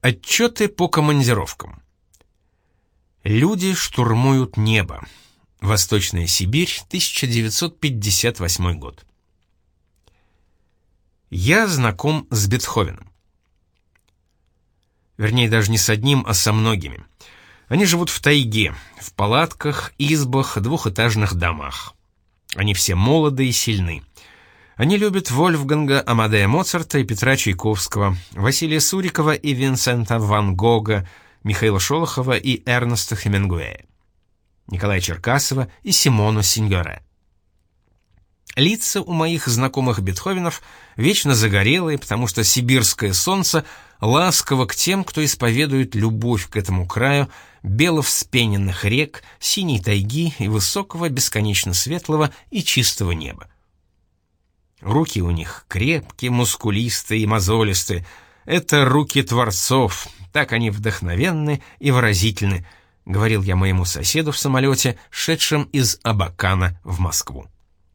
Отчеты по командировкам. Люди штурмуют небо. Восточная Сибирь, 1958 год. Я знаком с Бетховеном. Вернее, даже не с одним, а со многими. Они живут в тайге, в палатках, избах, двухэтажных домах. Они все молоды и сильны. Они любят Вольфганга Амадея Моцарта и Петра Чайковского, Василия Сурикова и Винсента ван Гога, Михаила Шолохова и Эрнеста Хемингуэя, Николая Черкасова и Симону Синьоре. Лица у моих знакомых Бетховенов вечно загорелые, потому что сибирское солнце ласково к тем, кто исповедует любовь к этому краю, бело вспененных рек, синей тайги и высокого, бесконечно светлого и чистого неба. Руки у них крепкие, мускулистые и мозолистые. Это руки творцов, так они вдохновенны и выразительны, говорил я моему соседу в самолете, шедшем из Абакана в Москву.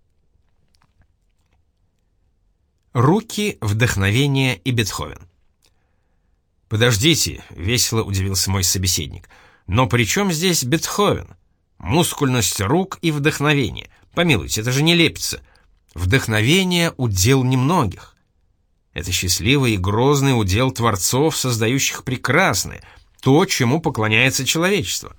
Руки, вдохновение и Бетховен. «Подождите», — весело удивился мой собеседник, «но при чем здесь Бетховен? Мускульность рук и вдохновение. Помилуйте, это же не лепится. Вдохновение — удел немногих. Это счастливый и грозный удел творцов, создающих прекрасное, то, чему поклоняется человечество».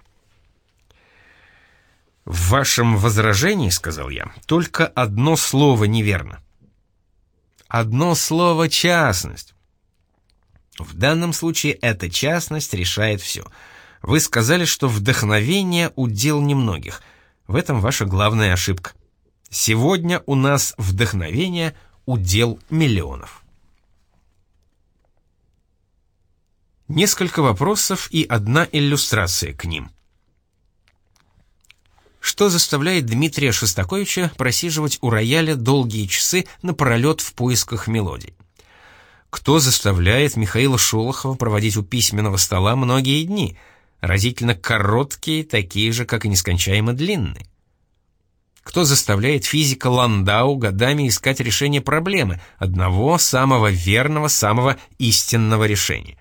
«В вашем возражении, — сказал я, — только одно слово неверно. Одно слово — частность. В данном случае эта частность решает все. Вы сказали, что вдохновение — удел немногих. В этом ваша главная ошибка. Сегодня у нас вдохновение — удел миллионов». Несколько вопросов и одна иллюстрация к ним. Что заставляет Дмитрия Шостаковича просиживать у рояля долгие часы напролет в поисках мелодий? Кто заставляет Михаила Шолохова проводить у письменного стола многие дни, разительно короткие, такие же, как и нескончаемо длинные? Кто заставляет физика Ландау годами искать решение проблемы, одного самого верного, самого истинного решения?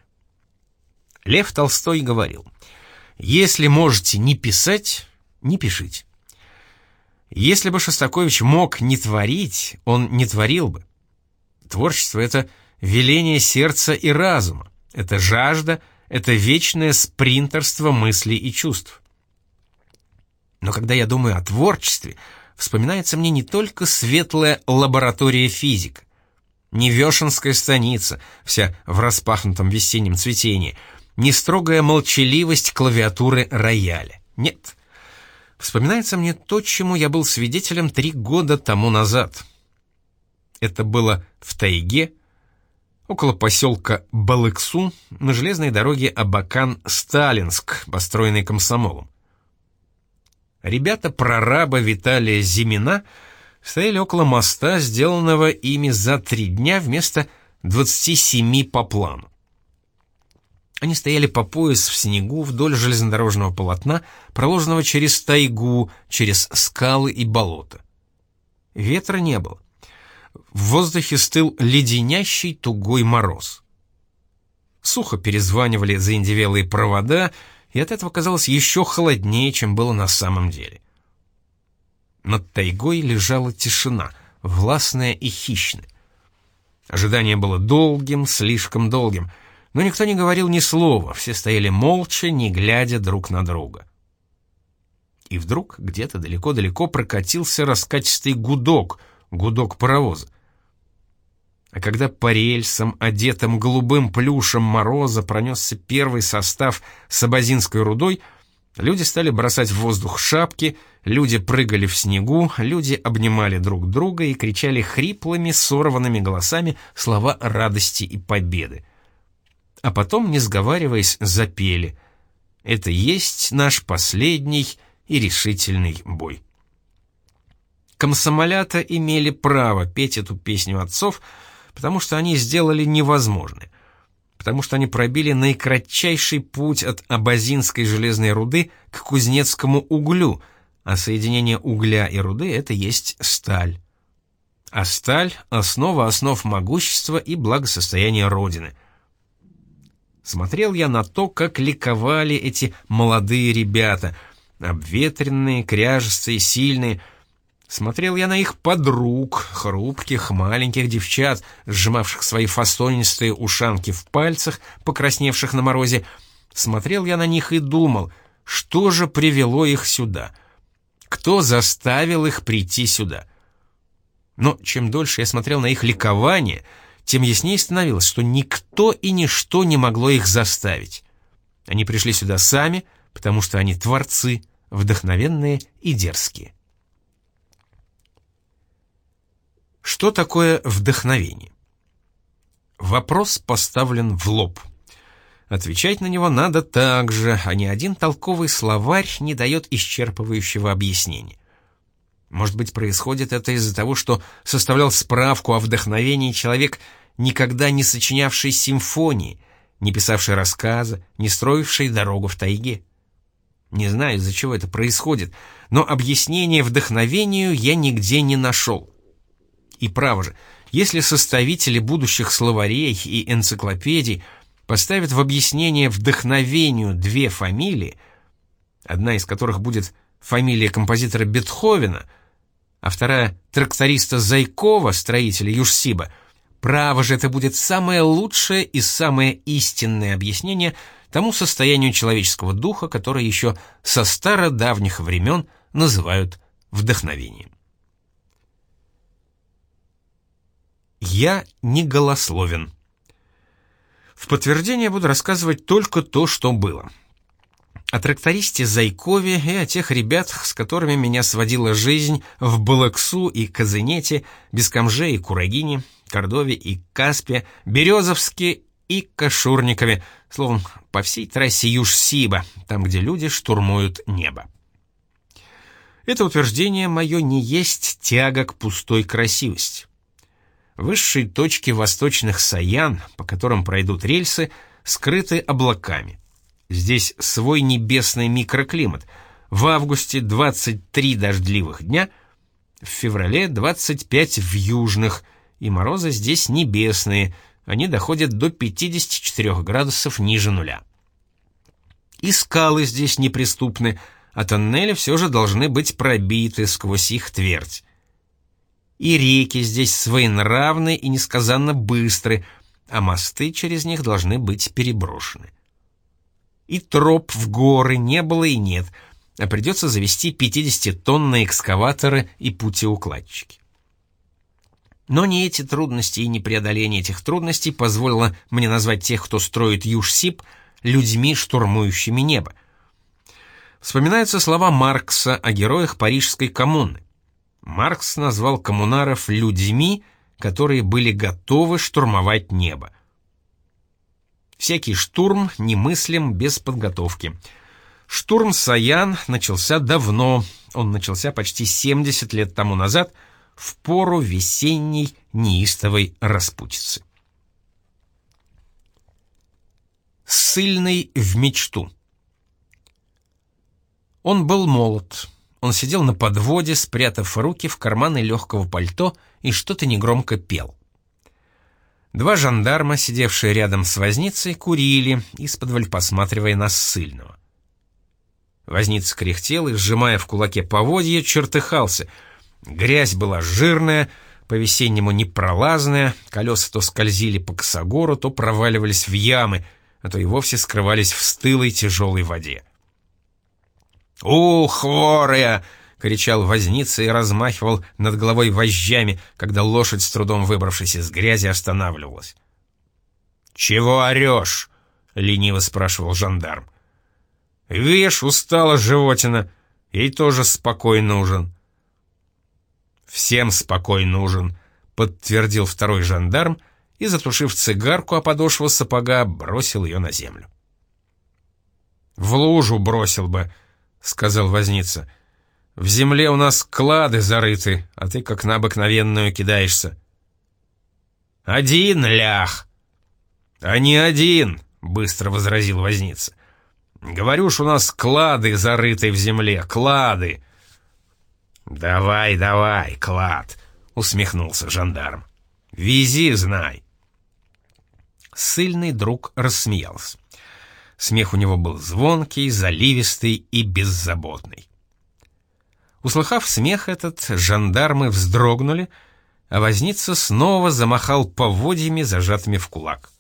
Лев Толстой говорил: «Если можете не писать, не пишите». Если бы Шостакович мог не творить, он не творил бы. Творчество — это веление сердца и разума, это жажда, это вечное спринтерство мыслей и чувств. Но когда я думаю о творчестве, вспоминается мне не только светлая лаборатория физика, не Вешенская станица, вся в распахнутом весеннем цветении, не строгая молчаливость клавиатуры рояля. Нет. Вспоминается мне то, чему я был свидетелем 3 года тому назад. Это было в тайге, около поселка Балыксу, на железной дороге Абакан-Сталинск, построенной комсомолом. Ребята-прораба Виталия Зимина стояли около моста, сделанного ими за 3 дня вместо 27 по плану. Они стояли по пояс в снегу вдоль железнодорожного полотна, проложенного через тайгу, через скалы и болота. Ветра не было. В воздухе стыл леденящий тугой мороз. Сухо перезванивали заиндевелые провода, и от этого казалось еще холоднее, чем было на самом деле. Над тайгой лежала тишина, властная и хищная. Ожидание было долгим, слишком долгим, но никто не говорил ни слова, все стояли молча, не глядя друг на друга. И вдруг где-то далеко-далеко прокатился раскатистый гудок, гудок паровоза. А когда по рельсам, одетым голубым плюшем мороза, пронесся первый состав с абазинской рудой, люди стали бросать в воздух шапки, люди прыгали в снегу, люди обнимали друг друга и кричали хриплыми, сорванными голосами слова радости и победы. А потом, не сговариваясь, запели: «Это есть наш последний и решительный бой». Комсомолята имели право петь эту песню отцов, потому что они сделали невозможное, потому что они пробили наикратчайший путь от абазинской железной руды к кузнецкому углю, а соединение угля и руды — это есть сталь. А сталь — основа основ могущества и благосостояния Родины. Смотрел я на то, как ликовали эти молодые ребята, обветренные, кряжестые, сильные. Смотрел я на их подруг, хрупких, маленьких девчат, сжимавших свои фасонистые ушанки в пальцах, покрасневших на морозе. Смотрел я на них и думал, что же привело их сюда? Кто заставил их прийти сюда? Но чем дольше я смотрел на их ликование, тем яснее становилось, что никто и ничто не могло их заставить. Они пришли сюда сами, потому что они творцы, вдохновенные и дерзкие. Что такое вдохновение? Вопрос поставлен в лоб. Отвечать на него надо так же, а ни один толковый словарь не дает исчерпывающего объяснения. Может быть, происходит это из-за того, что составлял справку о вдохновении человек, никогда не сочинявший симфонии, не писавший рассказа, не строивший дорогу в тайге. Не знаю, из-за чего это происходит, но объяснение вдохновению я нигде не нашел. И право же, если составители будущих словарей и энциклопедий поставят в объяснение вдохновению две фамилии, одна из которых будет фамилия композитора Бетховена, а вторая тракториста Зайкова, строителя Южсиба, право же, это будет самое лучшее и самое истинное объяснение тому состоянию человеческого духа, которое еще со стародавних времен называют вдохновением. Я не голословен. В подтверждение буду рассказывать только то, что было. О трактористе Зайкове и о тех ребятах, с которыми меня сводила жизнь в Балаксу и Казынете, Бескомже и Курагине, Кордове и Каспе, Березовске и Кашурникове, словом, по всей трассе Южсиба, там, где люди штурмуют небо. Это утверждение мое не есть тяга к пустой красивости. Высшие точки восточных Саян, по которым пройдут рельсы, скрыты облаками. Здесь свой небесный микроклимат. В августе 23 дождливых дня, в феврале 25 вьюжных, и морозы здесь небесные, они доходят до 54 градусов ниже нуля. И скалы здесь неприступны, а тоннели все же должны быть пробиты сквозь их твердь. И реки здесь своенравны и несказанно быстры, а мосты через них должны быть переброшены. И троп в горы не было и нет, а придется завести 50-тонные экскаваторы и путеукладчики. Но не эти трудности и не преодоление этих трудностей позволило мне назвать тех, кто строит Южсиб, людьми, штурмующими небо. Вспоминаются слова Маркса о героях Парижской коммуны. Маркс назвал коммунаров людьми, которые были готовы штурмовать небо. Всякий штурм немыслим без подготовки. Штурм Саян начался давно, он начался почти 70 лет тому назад, в пору весенней неистовой распутицы. Ссыльный в мечту. Он был молод. Он сидел на подводе, спрятав руки в карманы легкого пальто, и что-то негромко пел. Два жандарма, сидевшие рядом с возницей, курили, исподволь посматривая на ссыльного. Возница кряхтел и, сжимая в кулаке поводья, чертыхался. Грязь была жирная, по-весеннему непролазная, колеса то скользили по косогору, то проваливались в ямы, а то и вовсе скрывались в стылой тяжелой воде. «Хворая!» — кричал возница и размахивал над головой вожжами, когда лошадь, с трудом выбравшись из грязи, останавливалась. «Чего орешь?» — лениво спрашивал жандарм. «Видишь, устала животина, ей тоже спокой нужен». «Всем спокой нужен», — подтвердил второй жандарм и, затушив цигарку о подошву сапога, бросил ее на землю. «В лужу бросил бы», — сказал возница. «В земле у нас клады зарыты, а ты как на обыкновенную кидаешься». «Один лях!» «А не один!» — быстро возразил возница. «Говорю ж, у нас клады зарыты в земле, клады!» «Давай, давай, клад!» — усмехнулся жандарм. «Вези, знай!» Ссыльный друг рассмеялся. Смех у него был звонкий, заливистый и беззаботный. Услыхав смех этот, жандармы вздрогнули, а возница снова замахал поводьями, зажатыми в кулак.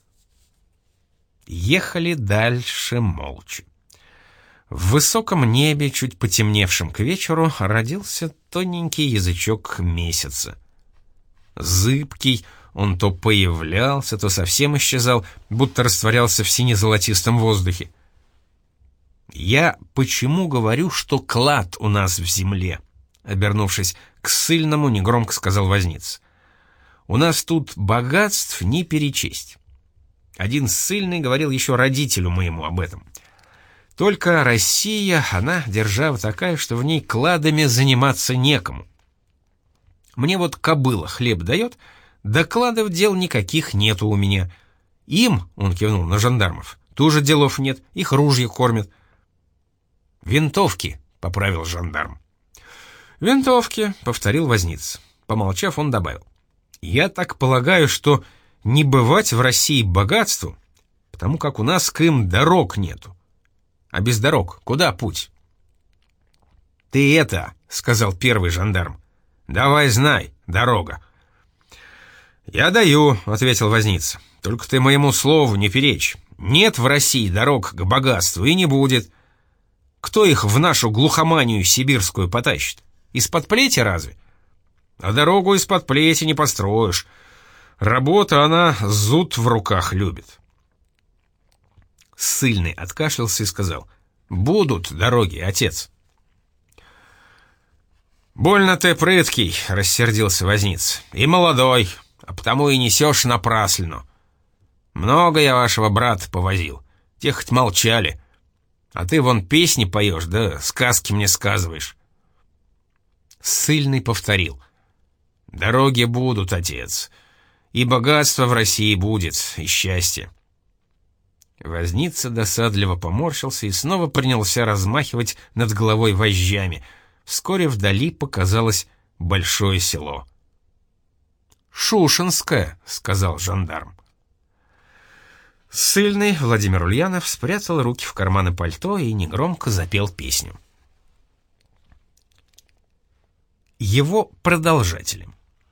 Ехали дальше молча. В высоком небе, чуть потемневшем к вечеру, родился тоненький язычок месяца. Зыбкий, он то появлялся, то совсем исчезал, будто растворялся в сине-золотистом воздухе. «Я почему говорю, что клад у нас в земле?» Обернувшись к ссыльному, негромко сказал возница. «У нас тут богатств не перечесть». Один ссыльный говорил еще родителю моему об этом. Только Россия, она держава такая, что в ней кладами заниматься некому. Мне вот кобыла хлеб дает, докладов дел никаких нету у меня. Им, он кивнул на жандармов, тоже делов нет, их ружья кормят. «Винтовки», — поправил жандарм. «Винтовки», — повторил возница. Помолчав, он добавил. «Я так полагаю, что не бывать в России богатству, потому как у нас к им дорог нету. А без дорог куда путь?» «Ты это», — сказал первый жандарм, — «давай знай, дорога». «Я даю», — ответил возница, — «только ты моему слову не перечь. Нет в России дорог к богатству и не будет. Кто их в нашу глухоманию сибирскую потащит? Из-под плети разве? А дорогу из-под плети не построишь. Работа, она зуд в руках любит». Ссыльный откашлялся и сказал: «Будут дороги, отец». «Больно ты прыткий», — рассердился возница, — «и молодой, а потому и несешь напраслину. Много я вашего брата повозил, те хоть молчали, а ты вон песни поешь, да сказки мне сказываешь». Ссыльный повторил: «Дороги будут, отец, и богатство в России будет, и счастье». Возница досадливо поморщился и снова принялся размахивать над головой вожжами. Вскоре вдали показалось большое село. «Шушенское», — сказал жандарм. Ссыльный Владимир Ульянов спрятал руки в карманы пальто и негромко запел песню. Его продолжатели.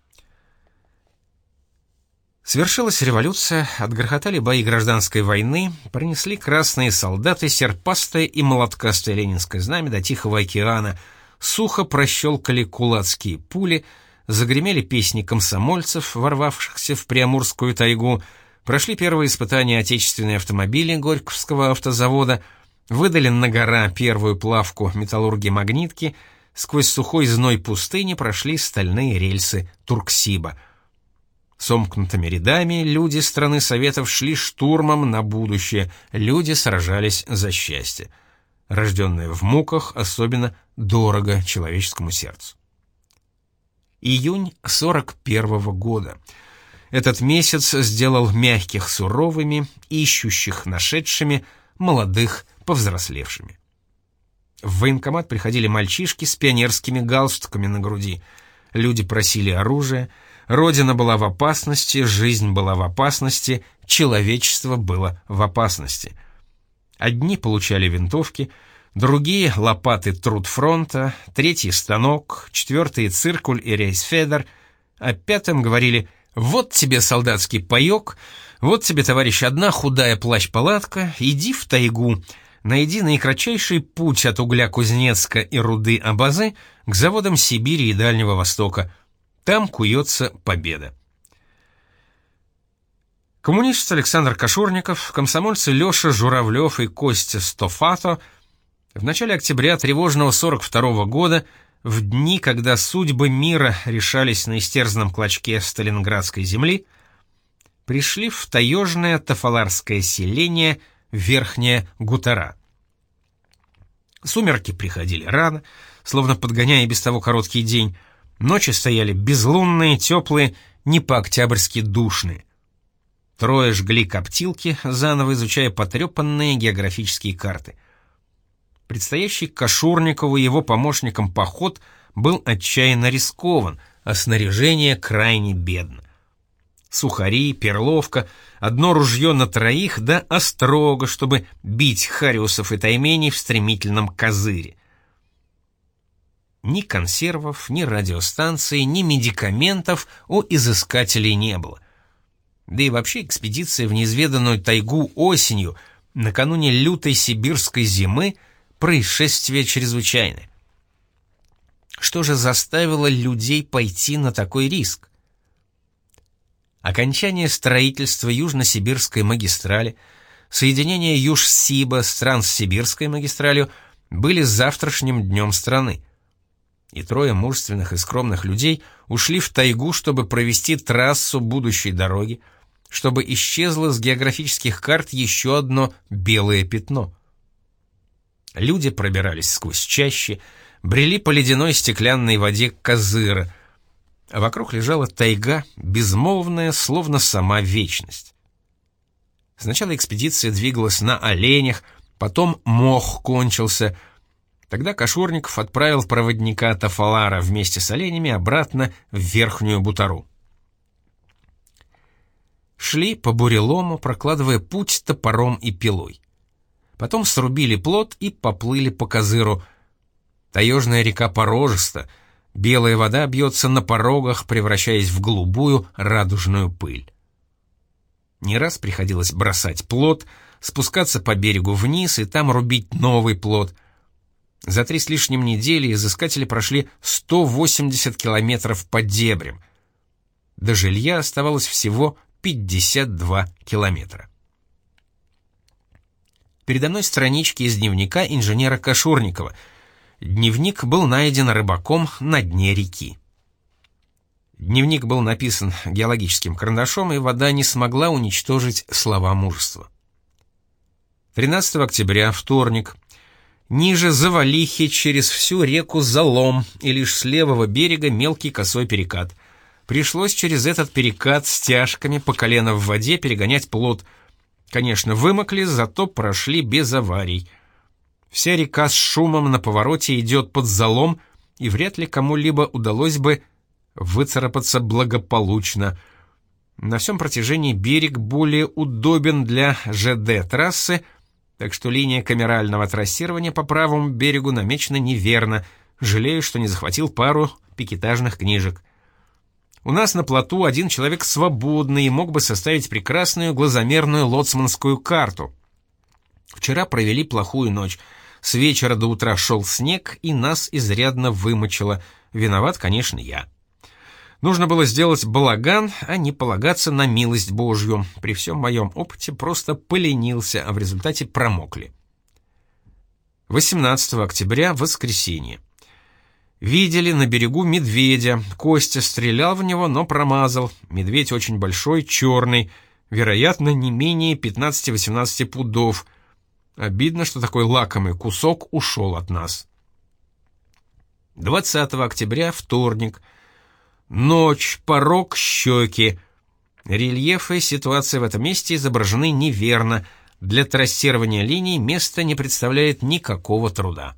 Свершилась революция, отгрохотали бои гражданской войны, принесли красные солдаты серпастое и молоткастое ленинское знамя до Тихого океана, сухо прощелкали кулацкие пули, загремели песни комсомольцев, ворвавшихся в Приамурскую тайгу, прошли первые испытания отечественные автомобили Горьковского автозавода, выдали на гора первую плавку металлурги-магнитки, сквозь сухой зной пустыни прошли стальные рельсы Турксиба. Сомкнутыми рядами люди страны Советов шли штурмом на будущее, люди сражались за счастье. Рожденное в муках особенно дорого человеческому сердцу. Июнь 41-го года. Этот месяц сделал мягких суровыми, ищущих нашедшими, молодых повзрослевшими. В военкомат приходили мальчишки с пионерскими галстуками на груди. Люди просили оружия. Родина была в опасности, жизнь была в опасности, человечество было в опасности. Одни получали винтовки, другие — лопаты трудфронта, третий — станок, четвертый — циркуль и рейсфедер, а пятым говорили: «Вот тебе солдатский паёк, вот тебе, товарищ, одна худая плащ-палатка, иди в тайгу, найди наикратчайший путь от угля Кузнецка и руды Абазы к заводам Сибири и Дальнего Востока. Там куется победа». Коммунист Александр Кашурников, комсомольцы Леша Журавлев и Костя Стофато в начале октября тревожного 42-го года, в дни, когда судьбы мира решались на истерзанном клочке сталинградской земли, пришли в таежное тафаларское селение Верхняя Гутара. Сумерки приходили рано, словно подгоняя без того короткий день. Ночи стояли безлунные, теплые, не по-октябрьски душные. Трое жгли коптилки, заново изучая потрепанные географические карты. Предстоящий Кашурникову и его помощникам поход был отчаянно рискован, а снаряжение крайне бедно. Сухари, перловка, одно ружье на троих, да острога, чтобы бить хариусов и тайменей в стремительном козыре. Ни консервов, ни радиостанций, ни медикаментов у изыскателей не было. Да и вообще экспедиция в неизведанную тайгу осенью, накануне лютой сибирской зимы, происшествие чрезвычайное. Что же заставило людей пойти на такой риск? Окончание строительства Южно-Сибирской магистрали, соединение Юж-Сиба с Транссибирской магистралью были завтрашним днем страны. И трое мужественных и скромных людей ушли в тайгу, чтобы провести трассу будущей дороги, чтобы исчезло с географических карт еще одно белое пятно. Люди пробирались сквозь чащи, брели по ледяной стеклянной воде Козыра, а вокруг лежала тайга, безмолвная, словно сама вечность. Сначала экспедиция двигалась на оленях, потом мох кончился. Тогда Кашурников отправил проводника Тафалара вместе с оленями обратно в Верхнюю Бутару. Шли по бурелому, прокладывая путь топором и пилой. Потом срубили плот и поплыли по Козыру. Таежная река порожиста, белая вода бьется на порогах, превращаясь в голубую радужную пыль. Не раз приходилось бросать плот, спускаться по берегу вниз и там рубить новый плот. За 3 с лишним недели изыскатели прошли 180 километров по дебрям. До жилья оставалось всего 52 километра. Передо мной странички из дневника инженера Кашурникова. Дневник был найден рыбаком на дне реки. Дневник был написан геологическим карандашом, и вода не смогла уничтожить слова мужества. 13 октября, вторник. Ниже Завалихи через всю реку залом, и лишь с левого берега мелкий косой перекат. Пришлось через этот перекат с тяжками по колено в воде перегонять плот. Конечно, вымокли, зато прошли без аварий. Вся река с шумом на повороте идет под залом, и вряд ли кому-либо удалось бы выцарапаться благополучно. На всем протяжении берег более удобен для ЖД-трассы, так что линия камерального трассирования по правому берегу намечена неверно. Жалею, что не захватил пару пикетажных книжек. У нас на плоту один человек свободный и мог бы составить прекрасную глазомерную лоцманскую карту. Вчера провели плохую ночь. С вечера до утра шел снег, и нас изрядно вымочило. Виноват, конечно, я. Нужно было сделать балаган, а не полагаться на милость Божью. При всем моем опыте просто поленился, а в результате промокли. 18 октября, воскресенье. Видели на берегу медведя. Костя стрелял в него, но промазал. Медведь очень большой, черный, вероятно, не менее 15-18 пудов. Обидно, что такой лакомый кусок ушел от нас. 20 октября, вторник. Ночь, порог, щеки. Рельефы и ситуация в этом месте изображены неверно. Для трассирования линий место не представляет никакого труда.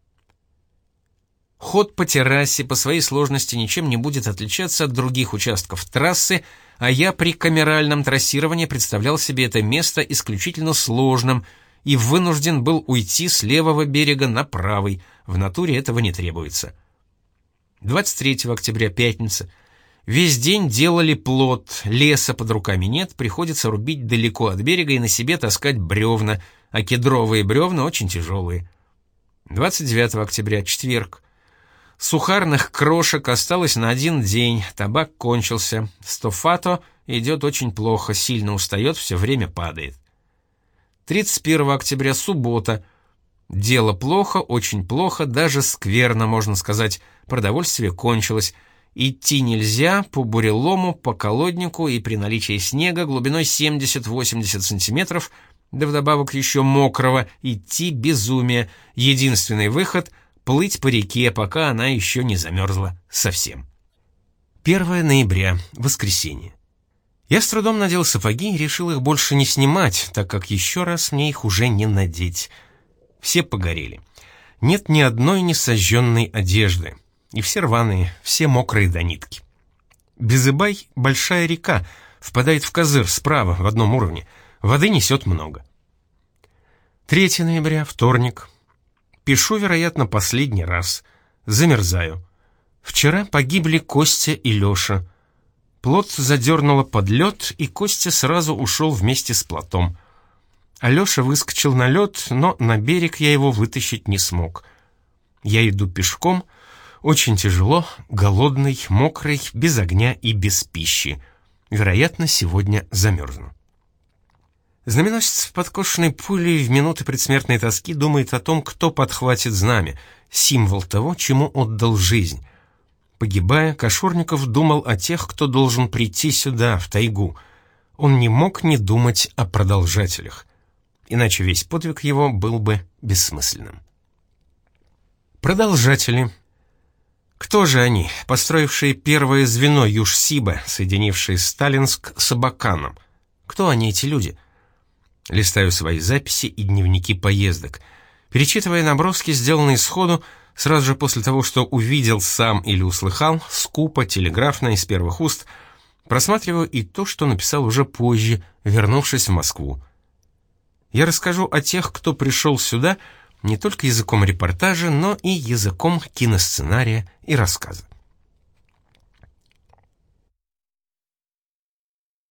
Ход по террасе по своей сложности ничем не будет отличаться от других участков трассы, а я при камеральном трассировании представлял себе это место исключительно сложным и вынужден был уйти с левого берега на правый. В натуре этого не требуется. 23 октября, пятница. Весь день делали плот, леса под руками нет, приходится рубить далеко от берега и на себе таскать бревна, а кедровые бревна очень тяжелые. 29 октября, четверг. Сухарных крошек осталось на 1 день, табак кончился. Стофато идет очень плохо, сильно устает, все время падает. 31 октября, суббота. Дело плохо, очень плохо, даже скверно, можно сказать. Продовольствие кончилось. Идти нельзя по бурелому, по колоднику и при наличии снега глубиной 70-80 сантиметров, да вдобавок еще мокрого, идти безумие. Единственный выход — плыть по реке, пока она еще не замерзла совсем. 1 ноября, воскресенье. Я с трудом надел сапоги и решил их больше не снимать, так как еще раз мне их уже не надеть. Все погорели. Нет ни одной несожженной одежды. И все рваные, все мокрые до нитки. Безыбай — большая река, впадает в Козыр справа, в одном уровне. Воды несет много. 3 ноября, вторник. Пишу, вероятно, последний раз. Замерзаю. Вчера погибли Костя и Леша. Плот задернуло под лед, и Костя сразу ушел вместе с плотом. А Леша выскочил на лед, но на берег я его вытащить не смог. Я иду пешком, очень тяжело, голодный, мокрый, без огня и без пищи. Вероятно, сегодня замерзну. Знаменосец, подкошенный пулей в минуты предсмертной тоски, думает о том, кто подхватит знамя, символ того, чему отдал жизнь. Погибая, Кашурников думал о тех, кто должен прийти сюда, в тайгу. Он не мог не думать о продолжателях. Иначе весь подвиг его был бы бессмысленным. Продолжатели. Кто же они, построившие первое звено Южсиба, соединившие Сталинск с Абаканом? Кто они, эти люди? Листаю свои записи и дневники поездок. Перечитывая наброски, сделанные сходу, сразу же после того, что увидел сам или услыхал, скупо, телеграфно, из первых уст, просматриваю и то, что написал уже позже, вернувшись в Москву. Я расскажу о тех, кто пришел сюда, не только языком репортажа, но и языком киносценария и рассказа.